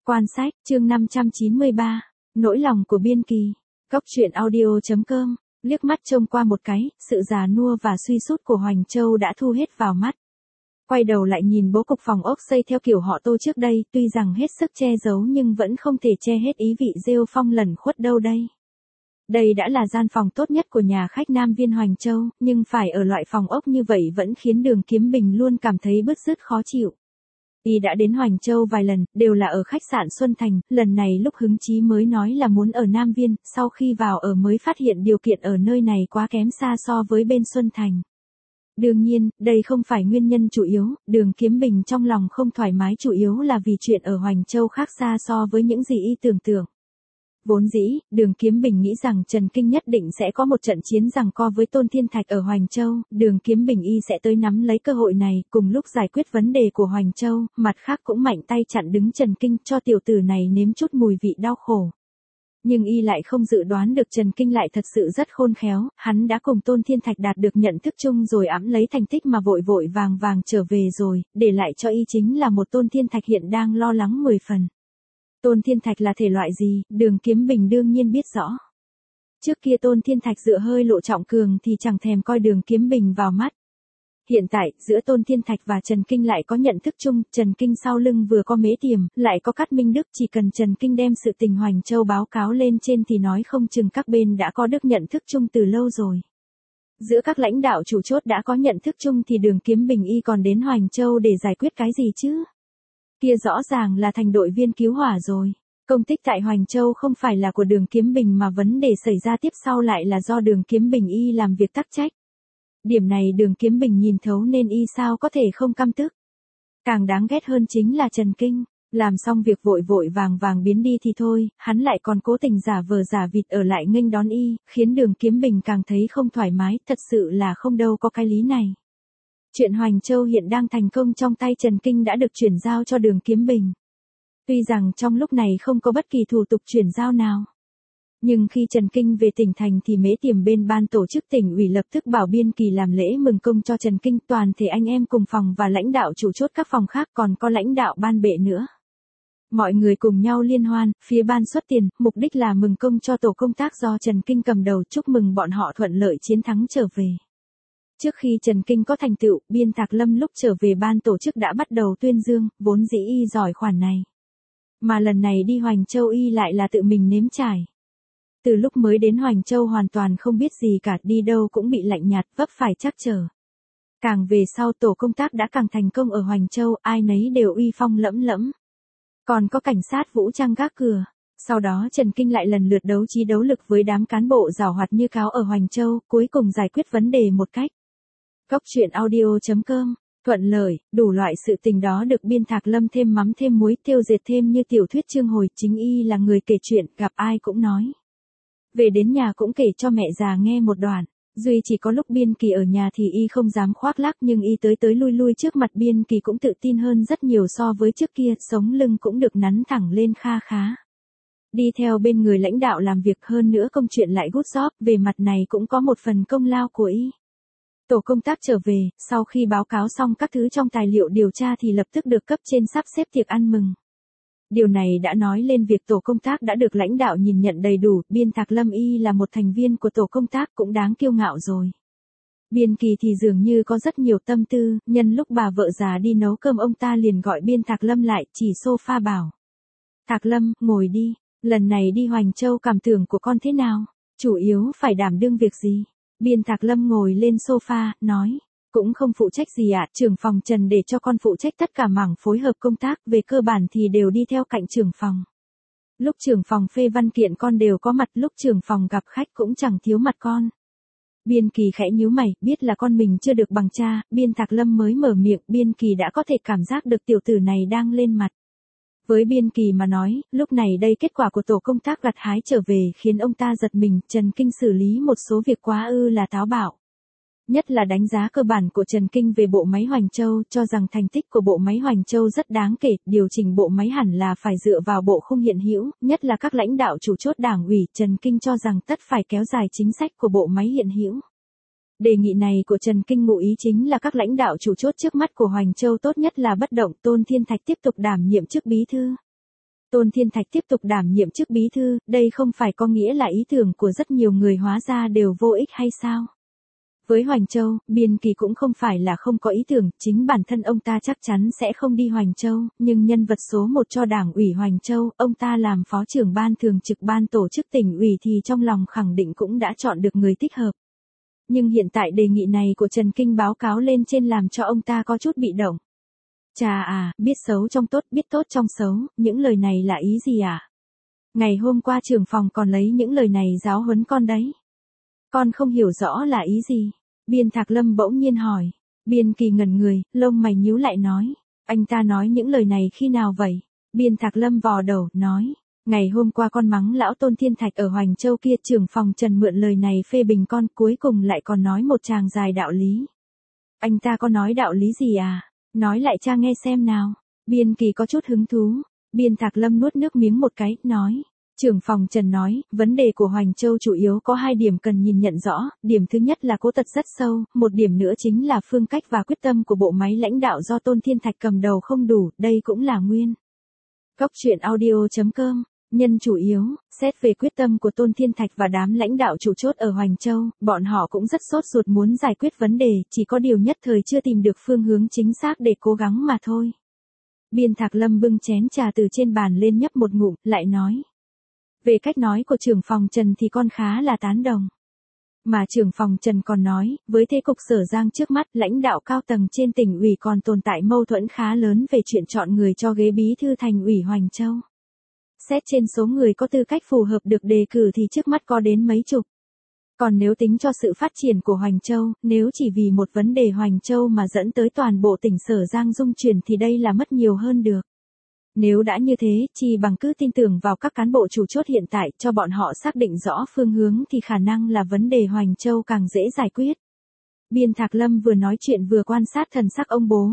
Quan sách, chương 593, nỗi lòng của biên kỳ. Cóc truyện audio.com, liếc mắt trông qua một cái, sự già nua và suy sút của Hoành Châu đã thu hết vào mắt. Quay đầu lại nhìn bố cục phòng ốc xây theo kiểu họ Tô trước đây, tuy rằng hết sức che giấu nhưng vẫn không thể che hết ý vị rêu phong lẩn khuất đâu đây. Đây đã là gian phòng tốt nhất của nhà khách Nam Viên Hoành Châu, nhưng phải ở loại phòng ốc như vậy vẫn khiến Đường Kiếm Bình luôn cảm thấy bứt rứt khó chịu. Y đã đến Hoành Châu vài lần, đều là ở khách sạn Xuân Thành, lần này lúc hứng chí mới nói là muốn ở Nam Viên, sau khi vào ở mới phát hiện điều kiện ở nơi này quá kém xa so với bên Xuân Thành. Đương nhiên, đây không phải nguyên nhân chủ yếu, Đường Kiếm Bình trong lòng không thoải mái chủ yếu là vì chuyện ở Hoành Châu khác xa so với những gì y tưởng tượng. Vốn dĩ, Đường Kiếm Bình nghĩ rằng Trần Kinh nhất định sẽ có một trận chiến giằng co với Tôn Thiên Thạch ở Hoành Châu, Đường Kiếm Bình y sẽ tới nắm lấy cơ hội này, cùng lúc giải quyết vấn đề của Hoành Châu, mặt khác cũng mạnh tay chặn đứng Trần Kinh cho tiểu tử này nếm chút mùi vị đau khổ. Nhưng y lại không dự đoán được Trần Kinh lại thật sự rất khôn khéo, hắn đã cùng Tôn Thiên Thạch đạt được nhận thức chung rồi ẵm lấy thành tích mà vội vội vàng vàng trở về rồi, để lại cho y chính là một Tôn Thiên Thạch hiện đang lo lắng 10 phần. Tôn Thiên Thạch là thể loại gì, Đường Kiếm Bình đương nhiên biết rõ. Trước kia Tôn Thiên Thạch dựa hơi Lộ Trọng Cường thì chẳng thèm coi Đường Kiếm Bình vào mắt. Hiện tại, giữa Tôn Thiên Thạch và Trần Kinh lại có nhận thức chung, Trần Kinh sau lưng vừa có Mễ Tiềm, lại có Cát Minh Đức, chỉ cần Trần Kinh đem sự tình Hoành Châu báo cáo lên trên thì nói không chừng các bên đã có được nhận thức chung từ lâu rồi. Giữa các lãnh đạo chủ chốt đã có nhận thức chung thì Đường Kiếm Bình y còn đến Hoành Châu để giải quyết cái gì chứ? Kia rõ ràng là thành đội viên cứu hỏa rồi. Công tích tại Hoành Châu không phải là của Đường Kiếm Bình mà vấn đề xảy ra tiếp sau lại là do Đường Kiếm Bình y làm việc tắc trách. Điểm này Đường Kiếm Bình nhìn thấu nên y sao có thể không căm tức. Càng đáng ghét hơn chính là Trần Kinh, làm xong việc vội vội vàng vàng biến đi thì thôi, hắn lại còn cố tình giả vờ giả vịt ở lại nghênh đón y, khiến Đường Kiếm Bình càng thấy không thoải mái, thật sự là không đâu có cái lý này. Chuyện Hoành Châu hiện đang thành công trong tay Trần Kinh đã được chuyển giao cho Đường Kiếm Bình. Tuy rằng trong lúc này không có bất kỳ thủ tục chuyển giao nào. Nhưng khi Trần Kinh về tỉnh thành thì Mễ Tiềm bên ban tổ chức tỉnh ủy lập tức bảo Biên Kỳ làm lễ mừng công cho Trần Kinh, toàn thể anh em cùng phòng và lãnh đạo chủ chốt các phòng khác còn có lãnh đạo ban bệ nữa. Mọi người cùng nhau liên hoan, phía ban xuất tiền, mục đích là mừng công cho tổ công tác do Trần Kinh cầm đầu, chúc mừng bọn họ thuận lợi chiến thắng trở về. Trước khi Trần Kinh có thành tựu, Biên Thạc Lâm lúc trở về ban tổ chức đã bắt đầu tuyên dương, vốn dĩ y giỏi khoản này. Mà lần này đi Hoành Châu y lại là tự mình nếm trải. Từ lúc mới đến Hoành Châu hoàn toàn không biết gì cả, đi đâu cũng bị lạnh nhạt, vấp phải trắc trở. Càng về sau tổ công tác đã càng thành công ở Hoành Châu, ai nấy đều uy phong lẫm lẫm. Còn có cảnh sát vũ trang gác cửa. Sau đó Trần Kinh lại lần lượt đấu trí đấu lực với đám cán bộ giàu hoạt như cáo ở Hoành Châu, cuối cùng giải quyết vấn đề một cách. Cóc truyện audio.com, thuận lợi, đủ loại sự tình đó được Biên Thạc Lâm thêm mắm thêm muối tiêu dệt thêm như tiểu thuyết chương hồi, chính y là người kể chuyện, gặp ai cũng nói. Về đến nhà cũng kể cho mẹ già nghe một đoạn, duy chỉ có lúc Biên Kỳ ở nhà thì y không dám khoác lác nhưng y tới lui lui trước mặt Biên Kỳ cũng tự tin hơn rất nhiều so với trước kia, sống lưng cũng được nắn thẳng lên kha khá. Đi theo bên người lãnh đạo làm việc hơn nữa công chuyện lại gút gióp, về mặt này cũng có một phần công lao của y. Tổ công tác trở về, sau khi báo cáo xong các thứ trong tài liệu điều tra thì lập tức được cấp trên sắp xếp tiệc ăn mừng. Điều này đã nói lên việc tổ công tác đã được lãnh đạo nhìn nhận đầy đủ, Biên Thạc Lâm y là một thành viên của tổ công tác cũng đáng kiêu ngạo rồi. Biên Kỳ thì dường như có rất nhiều tâm tư, nhân lúc bà vợ già đi nấu cơm ông ta liền gọi Biên Thạc Lâm lại, chỉ sofa bảo. Thạc Lâm, ngồi đi, lần này đi Hoành Châu cảm tưởng của con thế nào? Chủ yếu phải đảm đương việc gì? Biên Thạc Lâm ngồi lên sofa, nói. Cũng không phụ trách gì ạ, trưởng phòng Trần để cho con phụ trách tất cả mảng phối hợp công tác, về cơ bản thì đều đi theo cạnh trưởng phòng. Lúc trưởng phòng phê văn kiện con đều có mặt, lúc trưởng phòng gặp khách cũng chẳng thiếu mặt con. Biên Kỳ khẽ nhíu mày, biết là con mình chưa được bằng cha, Biên Thạc Lâm mới mở miệng, Biên Kỳ đã có thể cảm giác được tiểu tử này đang lên mặt. Với Biên Kỳ mà nói, lúc này đây kết quả của tổ công tác gặt hái trở về khiến ông ta giật mình, Trần Kinh xử lý một số việc quá là táo bạo. Nhất là đánh giá cơ bản của Trần Kinh về bộ máy Hoành Châu, cho rằng thành tích của bộ máy Hoành Châu rất đáng kể, điều chỉnh bộ máy hẳn là phải dựa vào bộ khung hiện hữu, nhất là các lãnh đạo chủ chốt đảng ủy, Trần Kinh cho rằng tất phải kéo dài chính sách của bộ máy hiện hữu. Đề nghị này của Trần Kinh ngụ ý chính là các lãnh đạo chủ chốt trước mắt của Hoành Châu tốt nhất là bất động, Tôn Thiên Thạch tiếp tục đảm nhiệm chức bí thư. Tôn Thiên Thạch tiếp tục đảm nhiệm chức bí thư, đây không phải có nghĩa là ý tưởng của rất nhiều người hóa ra đều vô ích hay sao? Với Hoành Châu, Biên Kỳ cũng không phải là không có ý tưởng, chính bản thân ông ta chắc chắn sẽ không đi Hoành Châu, nhưng nhân vật số 1 cho Đảng ủy Hoành Châu, ông ta làm phó trưởng ban thường trực ban tổ chức tỉnh ủy thì trong lòng khẳng định cũng đã chọn được người thích hợp. Nhưng hiện tại đề nghị này của Trần Kinh báo cáo lên trên làm cho ông ta có chút bị động. Chà à, biết xấu trong tốt, biết tốt trong xấu, những lời này là ý gì à? Ngày hôm qua trưởng phòng còn lấy những lời này giáo huấn con đấy. Con không hiểu rõ là ý gì. Biên Thạc Lâm bỗng nhiên hỏi. Biên Kỳ ngẩn người, lông mày nhíu lại nói. Anh ta nói những lời này khi nào vậy? Biên Thạc Lâm vò đầu, nói. Ngày hôm qua con mắng lão Tôn Thiên Thạch ở Hoành Châu kia, trưởng phòng Trần mượn lời này phê bình con, cuối cùng lại còn nói một tràng dài đạo lý. Anh ta có nói đạo lý gì à? Nói lại cha nghe xem nào. Biên Kỳ có chút hứng thú. Biên Thạc Lâm nuốt nước miếng một cái, nói. Trưởng phòng Trần nói, vấn đề của Hoành Châu chủ yếu có 2 điểm cần nhìn nhận rõ, điểm thứ nhất là cố tật rất sâu, một điểm nữa chính là phương cách và quyết tâm của bộ máy lãnh đạo do Tôn Thiên Thạch cầm đầu không đủ, đây cũng là nguyên. Góc truyện audio.com, nhân chủ yếu, xét về quyết tâm của Tôn Thiên Thạch và đám lãnh đạo chủ chốt ở Hoành Châu, bọn họ cũng rất sốt ruột muốn giải quyết vấn đề, chỉ có điều nhất thời chưa tìm được phương hướng chính xác để cố gắng mà thôi. Biên Thạc Lâm bưng chén trà từ trên bàn lên nhấp một ngụm, lại nói. Về cách nói của trưởng phòng Trần thì con khá là tán đồng. Mà trưởng phòng Trần còn nói, với thế cục Sở Giang trước mắt, lãnh đạo cao tầng trên tỉnh ủy còn tồn tại mâu thuẫn khá lớn về chuyện chọn người cho ghế bí thư thành ủy Hoành Châu. Xét trên số người có tư cách phù hợp được đề cử thì trước mắt có đến mấy chục. Còn nếu tính cho sự phát triển của Hoành Châu, nếu chỉ vì một vấn đề Hoành Châu mà dẫn tới toàn bộ tỉnh Sở Giang rung chuyển thì đây là mất nhiều hơn được. Nếu đã như thế, chỉ bằng cứ tin tưởng vào các cán bộ chủ chốt hiện tại cho bọn họ xác định rõ phương hướng thì khả năng là vấn đề Hoành Châu càng dễ giải quyết. Biên Thạc Lâm vừa nói chuyện vừa quan sát thần sắc ông bố.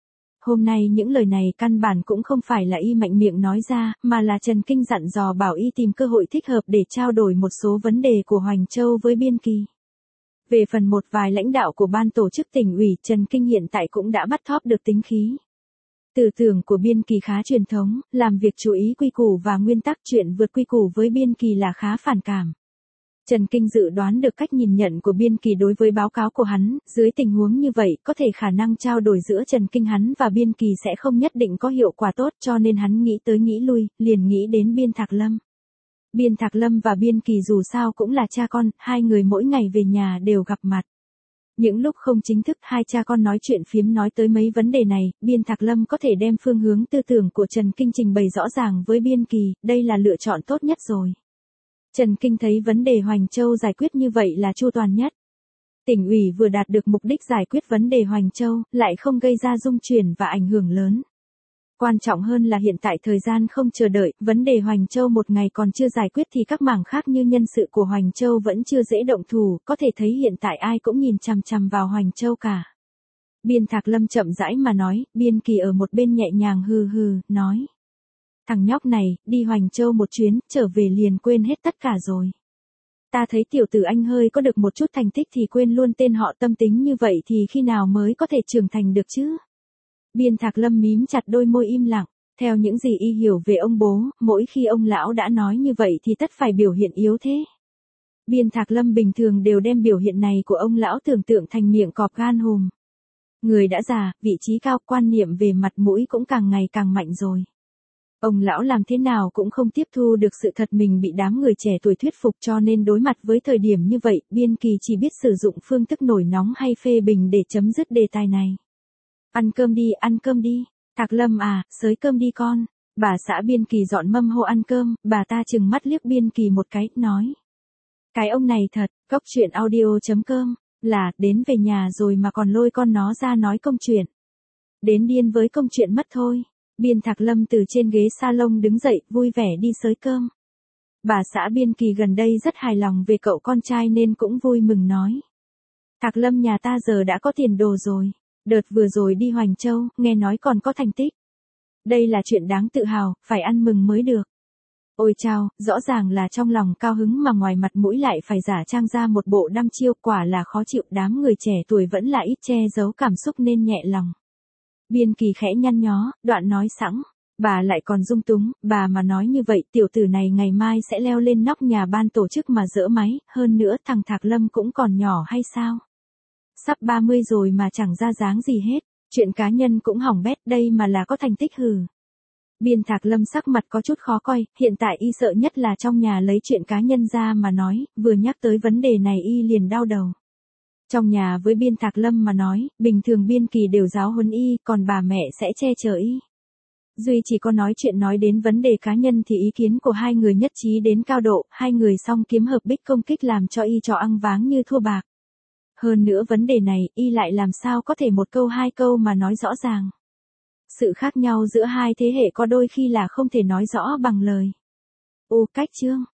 Hôm nay những lời này căn bản cũng không phải là y mạnh miệng nói ra, mà là Trần Kinh dặn dò bảo y tìm cơ hội thích hợp để trao đổi một số vấn đề của Hoành Châu với Biên Kỳ. Về phần một vài lãnh đạo của ban tổ chức tỉnh ủy, Trần Kinh hiện tại cũng đã bắt thóp được tính khí. Tư tưởng của Biên Kỳ khá truyền thống, làm việc chú ý quy củ và nguyên tắc, chuyện vượt quy củ với Biên Kỳ là khá phản cảm. Trần Kinh dự đoán được cách nhìn nhận của Biên Kỳ đối với báo cáo của hắn, dưới tình huống như vậy, có thể khả năng trao đổi giữa Trần Kinh hắn và Biên Kỳ sẽ không nhất định có hiệu quả tốt, cho nên hắn nghĩ tới nghĩ lui, liền nghĩ đến Biên Thạc Lâm. Biên Thạc Lâm và Biên Kỳ dù sao cũng là cha con, 2 người mỗi ngày về nhà đều gặp mặt. Những lúc không chính thức, 2 cha con nói chuyện phiếm nói tới mấy vấn đề này, Biên Thạc Lâm có thể đem phương hướng tư tưởng của Trần Kinh trình bày rõ ràng với Biên Kỳ, đây là lựa chọn tốt nhất rồi. Trần Kinh thấy vấn đề Hoành Châu giải quyết như vậy là chu toàn nhất. Tỉnh ủy vừa đạt được mục đích giải quyết vấn đề Hoành Châu, lại không gây ra rung chuyển và ảnh hưởng lớn. Quan trọng hơn là hiện tại thời gian không chờ đợi, vấn đề Hoành Châu một ngày còn chưa giải quyết thì các mảng khác như nhân sự của Hoành Châu vẫn chưa dễ động thủ, có thể thấy hiện tại ai cũng nhìn chằm chằm vào Hoành Châu cả. Biên Thạc Lâm chậm rãi mà nói, Biên Kỳ ở một bên nhẹ nhàng hừ hừ, nói. Thằng nhóc này, đi Hoành Châu một chuyến, trở về liền quên hết tất cả rồi. Ta thấy tiểu tử anh hơi có được một chút thành tích thì quên luôn tên họ, tâm tính như vậy thì khi nào mới có thể trưởng thành được chứ? Biên Thạc Lâm mím chặt đôi môi im lặng, theo những gì y hiểu về ông bố, mỗi khi ông lão đã nói như vậy thì tất phải biểu hiện yếu thế. Biên Thạc Lâm bình thường đều đem biểu hiện này của ông lão tưởng tượng thành miệng cọp gan hùm. Người đã già, vị trí cao, quan niệm về mặt mũi cũng càng ngày càng mạnh rồi. Ông lão làm thế nào cũng không tiếp thu được sự thật mình bị đám người trẻ tuổi thuyết phục, cho nên đối mặt với thời điểm như vậy, Biên Kỳ chỉ biết sử dụng phương thức nổi nóng hay phê bình để chấm dứt đề tài này. Ăn cơm đi, ăn cơm đi. Thạc Lâm à, xới cơm đi con. Bà xã Biên Kỳ dọn mâm hô ăn cơm, bà ta chừng mắt liếc Biên Kỳ một cái, nói. Cái ông này thật, góc truyện audio.com, là, đến về nhà rồi mà còn lôi con nó ra nói công chuyện. Đến điên với công chuyện mất thôi. Biên Thạc Lâm từ trên ghế salon đứng dậy, vui vẻ đi xới cơm. Bà xã Biên Kỳ gần đây rất hài lòng về cậu con trai nên cũng vui mừng nói. Thạc Lâm nhà ta giờ đã có tiền đồ rồi. Đợt vừa rồi đi Hoành Châu, nghe nói còn có thành tích. Đây là chuyện đáng tự hào, phải ăn mừng mới được. Ôi chao, rõ ràng là trong lòng cao hứng mà ngoài mặt mũi lại phải giả trang ra một bộ đăm chiêu, quả là khó chịu, đám người trẻ tuổi vẫn là ít che giấu cảm xúc nên nhẹ lòng. Biên Kỳ khẽ nhăn nhó, đoạn nói sẵn. Bà lại còn dung túng, bà mà nói như vậy tiểu tử này ngày mai sẽ leo lên nóc nhà ban tổ chức mà giở máy, hơn nữa thằng Thạc Lâm cũng còn nhỏ hay sao? Sắp 30 rồi mà chẳng ra dáng gì hết, chuyện cá nhân cũng hỏng bét đây mà là có thành tích hừ. Biên Thạc Lâm sắc mặt có chút khó coi, hiện tại y sợ nhất là trong nhà lấy chuyện cá nhân ra mà nói, vừa nhắc tới vấn đề này y liền đau đầu. Trong nhà với Biên Thạc Lâm mà nói, bình thường Biên Kỳ đều giáo huấn y, còn bà mẹ sẽ che chở y. Duy chỉ có nói chuyện nói đến vấn đề cá nhân thì ý kiến của hai người nhất trí đến cao độ, hai người song kiếm hợp bích công kích làm cho y trò ăn váng như thua bạc. Hơn nữa vấn đề này, y lại làm sao có thể một câu hai câu mà nói rõ ràng. Sự khác nhau giữa hai thế hệ có đôi khi là không thể nói rõ bằng lời. Ô cách chương.